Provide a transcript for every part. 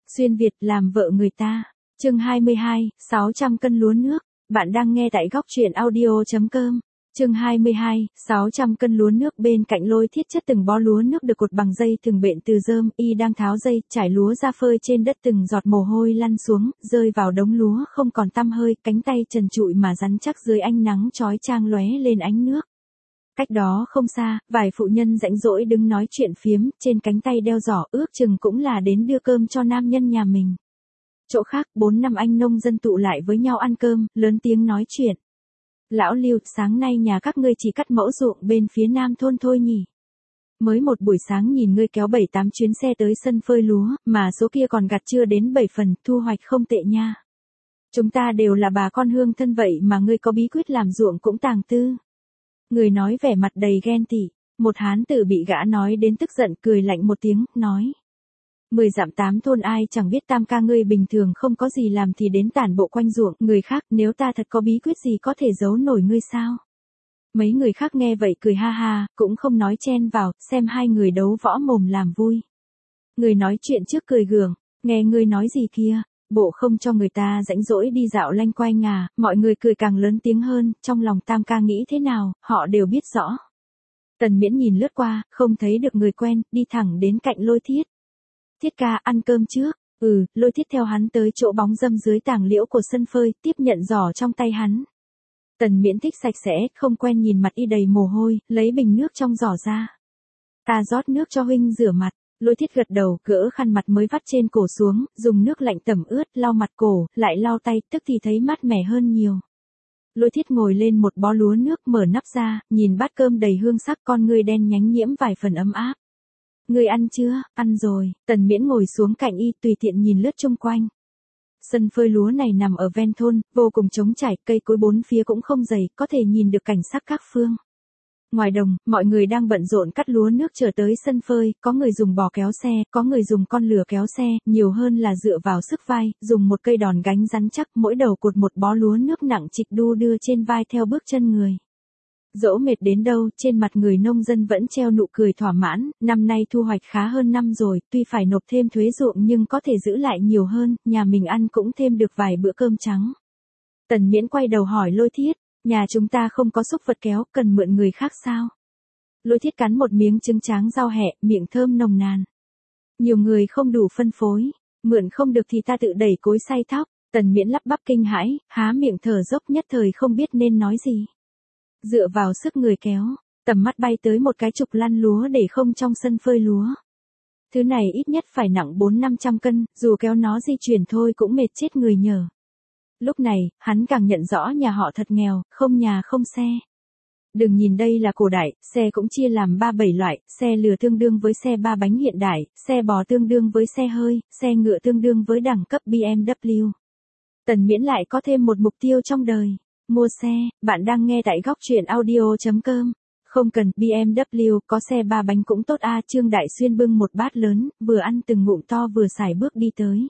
Xuyên Việt làm vợ người ta. Chương 22, 600 cân lúa nước. Bạn đang nghe tại góc truyện audio.com. Chương 22, 600 cân lúa nước. Bên cạnh Lôi Thiết chất từng bó lúa nước được cột bằng dây thừng bện từ rơm, y đang tháo dây, trải lúa ra phơi trên đất, từng giọt mồ hôi lăn xuống, rơi vào đống lúa không còn tăm hơi, cánh tay trần trụi mà rắn chắc dưới ánh nắng chói chang lóe lên ánh nước. Cách đó không xa, vài phụ nhân rãnh rỗi đứng nói chuyện phiếm, trên cánh tay đeo giỏ, ước chừng cũng là đến đưa cơm cho nam nhân nhà mình. Chỗ khác, 4-5 anh nông dân tụ lại với nhau ăn cơm, lớn tiếng nói chuyện. Lão Lưu, sáng nay nhà các ngươi chỉ cắt mẫu ruộng bên phía nam thôn thôi nhỉ? Mới một buổi sáng nhìn ngươi kéo 7-8 chuyến xe tới sân phơi lúa, mà số kia còn gặt chưa đến 7 phần, thu hoạch không tệ nha. Chúng ta đều là bà con hương thân vậy mà ngươi có bí quyết làm ruộng cũng tàng tư. Người nói vẻ mặt đầy ghen tị, một hán tử bị gã nói đến tức giận, cười lạnh một tiếng, nói. 10 dặm 8 thôn ai chẳng biết tam ca ngươi bình thường không có gì làm thì đến tản bộ quanh ruộng người khác, nếu ta thật có bí quyết gì có thể giấu nổi ngươi sao? Mấy người khác nghe vậy cười ha ha, cũng không nói chen vào, xem hai người đấu võ mồm làm vui. Người nói chuyện trước cười gượng, nghe ngươi nói gì kia, bộ không cho người ta rãnh rỗi đi dạo lanh quanh à, mọi người cười càng lớn tiếng hơn, trong lòng tam ca nghĩ thế nào, họ đều biết rõ. Tần Miễn nhìn lướt qua, không thấy được người quen, đi thẳng đến cạnh Lôi Thiết. Thiết ca, ăn cơm trước. Lôi Thiết theo hắn tới chỗ bóng râm dưới tàng liễu của sân phơi, tiếp nhận giỏ trong tay hắn. Tần Miễn thích sạch sẽ, không quen nhìn mặt y đầy mồ hôi, lấy bình nước trong giỏ ra. Ta rót nước cho huynh rửa mặt. Lôi Thiết gật đầu, gỡ khăn mặt mới vắt trên cổ xuống, dùng nước lạnh tẩm ướt, lau mặt cổ, lại lau tay, tức thì thấy mát mẻ hơn nhiều. Lôi Thiết ngồi lên một bó lúa nước, mở nắp ra, nhìn bát cơm đầy hương sắc, con ngươi đen nhánh nhiễm vài phần ấm áp. Ngươi ăn chưa? Ăn rồi. Tần Miễn ngồi xuống cạnh y, tùy tiện nhìn lướt chung quanh. Sân phơi lúa này nằm ở ven thôn, vô cùng trống trải, cây cối bốn phía cũng không dày, có thể nhìn được cảnh sắc các phương. Ngoài đồng, mọi người đang bận rộn cắt lúa nước trở tới sân phơi, có người dùng bò kéo xe, có người dùng con lừa kéo xe, nhiều hơn là dựa vào sức vai, dùng một cây đòn gánh rắn chắc, mỗi đầu cột một bó lúa nước nặng trịch đu đưa trên vai theo bước chân người. Dẫu mệt đến đâu, trên mặt người nông dân vẫn treo nụ cười thỏa mãn, năm nay thu hoạch khá hơn năm rồi, tuy phải nộp thêm thuế ruộng nhưng có thể giữ lại nhiều hơn, nhà mình ăn cũng thêm được vài bữa cơm trắng. Tần Miễn quay đầu hỏi Lôi Thiết, nhà chúng ta không có xúc vật kéo, cần mượn người khác sao? Lôi Thiết cắn một miếng trứng tráng rau hẹ, miệng thơm nồng nàn. Nhiều người không đủ phân phối, mượn không được thì ta tự đẩy cối xay thóc. Tần Miễn lắp bắp kinh hãi, há miệng thở dốc nhất thời không biết nên nói gì. Dựa vào sức người kéo, tầm mắt bay tới một cái trục lăn lúa để không trong sân phơi lúa. Thứ này ít nhất phải nặng 400-500 cân, dù kéo nó di chuyển thôi cũng mệt chết người nhờ. Lúc này, hắn càng nhận rõ nhà họ thật nghèo, không nhà không xe. Đừng nhìn đây là cổ đại, xe cũng chia làm 3-7 loại, xe lừa tương đương với xe 3 bánh hiện đại, xe bò tương đương với xe hơi, xe ngựa tương đương với đẳng cấp BMW. Tần Miễn lại có thêm một mục tiêu trong đời. Mua xe. Bạn đang nghe tại góc truyện audio.com. Không cần, BMW, có xe 3 bánh cũng tốt a. Trương Đại Xuyên bưng một bát lớn, vừa ăn từng ngụm to vừa sải bước đi tới.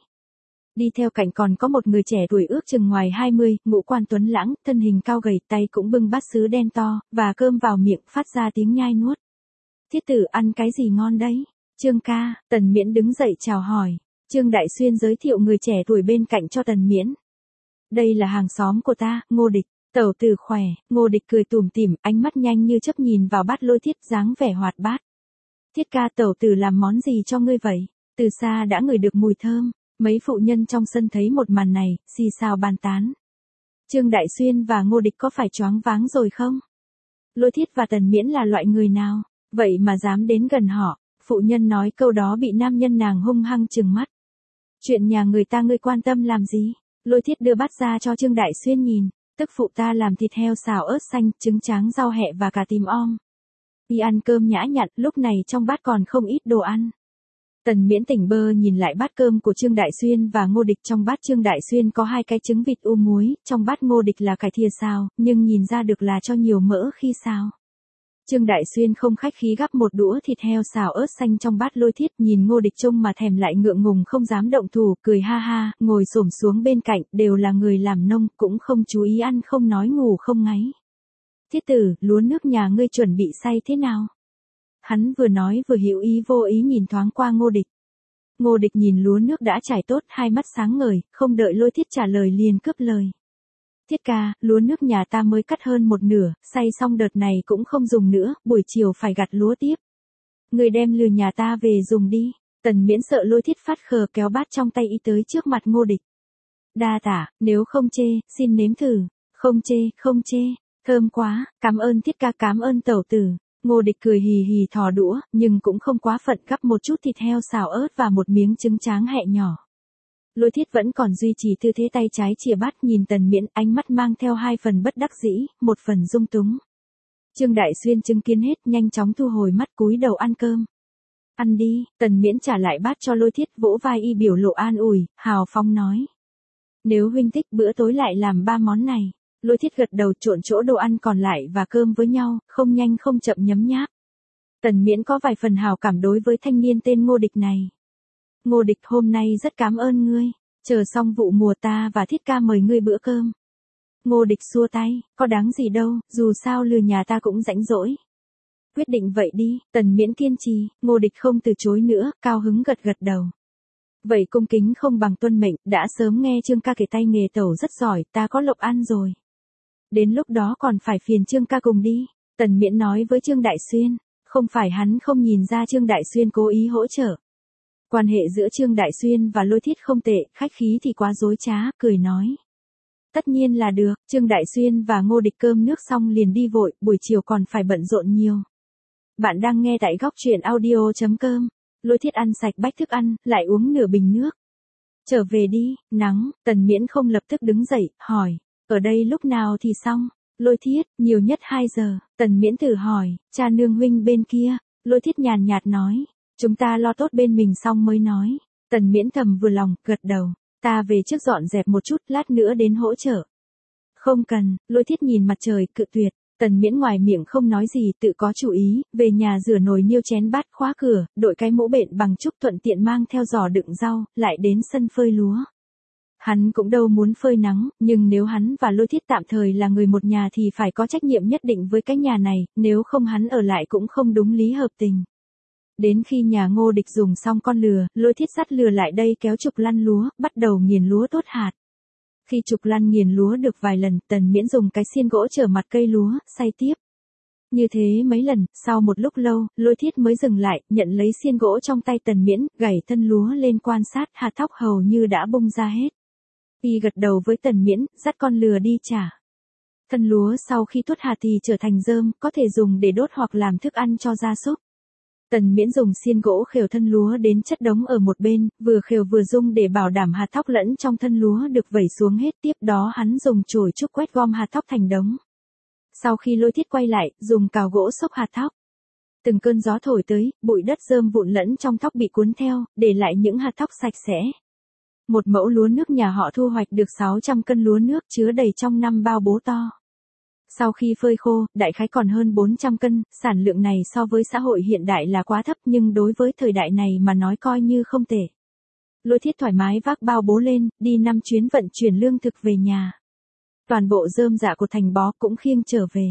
Đi theo cạnh còn có một người trẻ tuổi ước chừng ngoài 20, ngũ quan tuấn lãng, thân hình cao gầy, tay cũng bưng bát sứ đen to, và cơm vào miệng, phát ra tiếng nhai nuốt. Thiết tử ăn cái gì ngon đấy? Trương ca. Tần Miễn đứng dậy chào hỏi. Trương Đại Xuyên giới thiệu người trẻ tuổi bên cạnh cho Tần Miễn. Đây là hàng xóm của ta, Ngô Địch. Tẩu tử khỏe. Ngô Địch cười tủm tỉm, ánh mắt nhanh như chớp nhìn vào bát Lôi Thiết, dáng vẻ hoạt bát. Thiết ca, tẩu tử làm món gì cho ngươi vậy? Từ xa đã ngửi được mùi thơm. Mấy phụ nhân trong sân thấy một màn này, xì xào bàn tán. Trương Đại Xuyên và Ngô Địch có phải choáng váng rồi không? Lôi Thiết và Tần Miễn là loại người nào? Vậy mà dám đến gần họ. Phụ nhân nói câu đó bị nam nhân nàng hung hăng trừng mắt. Chuyện nhà người ta ngươi quan tâm làm gì? Lôi Thiết đưa bát ra cho Trương Đại Xuyên nhìn. Tức phụ ta làm thịt heo xào ớt xanh, trứng tráng rau hẹ và cà tím om. Đi ăn cơm nhã nhặn, lúc này trong bát còn không ít đồ ăn. Tần Miễn tỉnh bơ nhìn lại bát cơm của Trương Đại Xuyên và Ngô Địch. Trong bát Trương Đại Xuyên có 2 cái trứng vịt muối, trong bát Ngô Địch là cải thìa xào, nhưng nhìn ra được là cho nhiều mỡ khi xào. Trương Đại Xuyên không khách khí gắp một đũa thịt heo xào ớt xanh trong bát Lôi Thiết, nhìn Ngô Địch trông mà thèm lại ngượng ngùng không dám động thủ, cười ha ha, ngồi xổm xuống bên cạnh, đều là người làm nông, cũng không chú ý ăn không nói ngủ không ngáy. Thiết tử, lúa nước nhà ngươi chuẩn bị xay thế nào? Hắn vừa nói vừa hữu ý vô ý nhìn thoáng qua Ngô Địch. Ngô Địch nhìn lúa nước đã trải tốt, hai mắt sáng ngời, không đợi Lôi Thiết trả lời liền cướp lời. Thiết ca, lúa nước nhà ta mới cắt hơn một nửa, xay xong đợt này cũng không dùng nữa, buổi chiều phải gặt lúa tiếp. Người đem lừa nhà ta về dùng đi. Tần Miễn sợ Lôi Thiết phát khờ kéo bát trong tay y tới trước mặt Ngô Địch. Đa tả, nếu không chê, xin nếm thử. Không chê, không chê, thơm quá, cảm ơn Thiết ca, cảm ơn tẩu tử. Ngô Địch cười hì hì thò đũa, nhưng cũng không quá phận, gắp một chút thịt heo xào ớt và một miếng trứng tráng hẹ nhỏ. Lôi Thiết vẫn còn duy trì tư thế tay trái chìa bát nhìn Tần Miễn, ánh mắt mang theo hai phần bất đắc dĩ, một phần dung túng. Trương Đại Xuyên chứng kiến hết, nhanh chóng thu hồi mắt cúi đầu ăn cơm. Ăn đi, Tần Miễn trả lại bát cho Lôi Thiết, vỗ vai y biểu lộ an ủi, hào phóng nói. Nếu huynh thích bữa tối lại làm 3 món này. Lôi Thiết gật đầu trộn chỗ đồ ăn còn lại và cơm với nhau, không nhanh không chậm nhấm nháp. Tần Miễn có vài phần hào cảm đối với thanh niên tên Ngô Địch này. Ngô Địch, hôm nay rất cảm ơn ngươi, chờ xong vụ mùa ta và Thiết ca mời ngươi bữa cơm. Ngô Địch xua tay, có đáng gì đâu, dù sao lừa nhà ta cũng rãnh rỗi. Quyết định vậy đi, Tần Miễn kiên trì, Ngô Địch không từ chối nữa, cao hứng gật gật đầu. Vậy cung kính không bằng tuân mệnh, đã sớm nghe Trương ca kể tay nghề tẩu rất giỏi, ta có lộc ăn rồi. Đến lúc đó còn phải phiền Trương ca cùng đi, Tần Miễn nói với Trương Đại Xuyên, không phải hắn không nhìn ra Trương Đại Xuyên cố ý hỗ trợ. Quan hệ giữa Trương Đại Xuyên và Lôi Thiết không tệ, khách khí thì quá dối trá, cười nói. Tất nhiên là được, Trương Đại Xuyên và Ngô Địch cơm nước xong liền đi vội, buổi chiều còn phải bận rộn nhiều. Bạn đang nghe tại góc truyện audio.com. Lôi Thiết ăn sạch bách thức ăn, lại uống nửa bình nước. Trở về đi, nắng, Tần Miễn không lập tức đứng dậy, hỏi, ở đây lúc nào thì xong? Lôi Thiết, nhiều nhất 2 giờ, Tần Miễn thử hỏi, cha nương huynh bên kia, Lôi Thiết nhàn nhạt nói, chúng ta lo tốt bên mình xong mới nói. Tần Miễn thầm vừa lòng, gật đầu, ta về trước dọn dẹp một chút, lát nữa đến hỗ trợ. Không cần, Lôi Thiết nhìn mặt trời, cự tuyệt. Tần Miễn ngoài miệng không nói gì, tự có chủ ý, về nhà rửa nồi niêu chén bát, khóa cửa, đội cái mũ bện bằng trúc, thuận tiện mang theo giỏ đựng rau, lại đến sân phơi lúa. Hắn cũng đâu muốn phơi nắng, nhưng nếu hắn và Lôi Thiết tạm thời là người một nhà thì phải có trách nhiệm nhất định với cái nhà này, nếu không hắn ở lại cũng không đúng lý hợp tình. Đến khi nhà Ngô Địch dùng xong con lừa, Lôi Thiết dắt lừa lại đây kéo trục lăn lúa, bắt đầu nghiền lúa tốt hạt. Khi trục lăn nghiền lúa được vài lần, Tần Miễn dùng cái xiên gỗ chở mặt cây lúa, xay tiếp. Như thế mấy lần, sau một lúc lâu, Lôi Thiết mới dừng lại, nhận lấy xiên gỗ trong tay Tần Miễn, gảy thân lúa lên quan sát, hạt thóc hầu như đã bung ra hết. Y gật đầu với Tần Miễn, dắt con lừa đi trả. Thân lúa sau khi tuốt hạt thì trở thành rơm, có thể dùng để đốt hoặc làm thức ăn cho gia súc. Tần Miễn dùng xiên gỗ khều thân lúa đến chất đống ở một bên, vừa khều vừa rung để bảo đảm hạt thóc lẫn trong thân lúa được vẩy xuống hết, tiếp đó hắn dùng chổi trúc quét gom hạt thóc thành đống. Sau khi Lôi Thiết quay lại, dùng cào gỗ xốc hạt thóc. Từng cơn gió thổi tới, bụi đất rơm vụn lẫn trong thóc bị cuốn theo, để lại những hạt thóc sạch sẽ. Một mẫu lúa nước nhà họ thu hoạch được 600 cân lúa nước chứa đầy trong 5 bao bố to. Sau khi phơi khô, đại khái còn hơn 400 cân, sản lượng này so với xã hội hiện đại là quá thấp nhưng đối với thời đại này mà nói coi như không tệ. Lôi Thiết thoải mái vác bao bố lên, đi 5 chuyến vận chuyển lương thực về nhà. Toàn bộ rơm rạ của thành bó cũng khiêng trở về.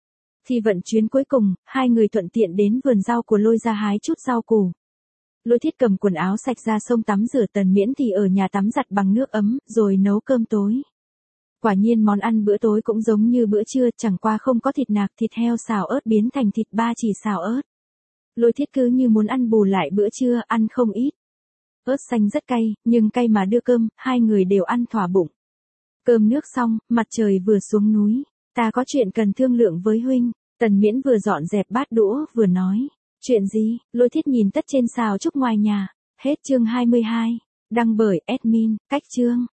Khi vận chuyến cuối cùng, hai người thuận tiện đến vườn rau của Lôi ra hái chút rau củ. Lôi Thiết cầm quần áo sạch ra sông tắm rửa, Tần Miễn thì ở nhà tắm giặt bằng nước ấm, rồi nấu cơm tối. Quả nhiên món ăn bữa tối cũng giống như bữa trưa, chẳng qua không có thịt nạc, thịt heo xào ớt biến thành thịt ba chỉ xào ớt. Lôi Thiết cứ như muốn ăn bù lại bữa trưa, ăn không ít. Ớt xanh rất cay, nhưng cay mà đưa cơm, hai người đều ăn thỏa bụng. Cơm nước xong, mặt trời vừa xuống núi. Ta có chuyện cần thương lượng với huynh. Tần Miễn vừa dọn dẹp bát đũa, vừa nói. Chuyện gì? Lôi Thiết nhìn tất trên xào trúc ngoài nhà. Hết chương 22. Đăng bởi admin, cách chương.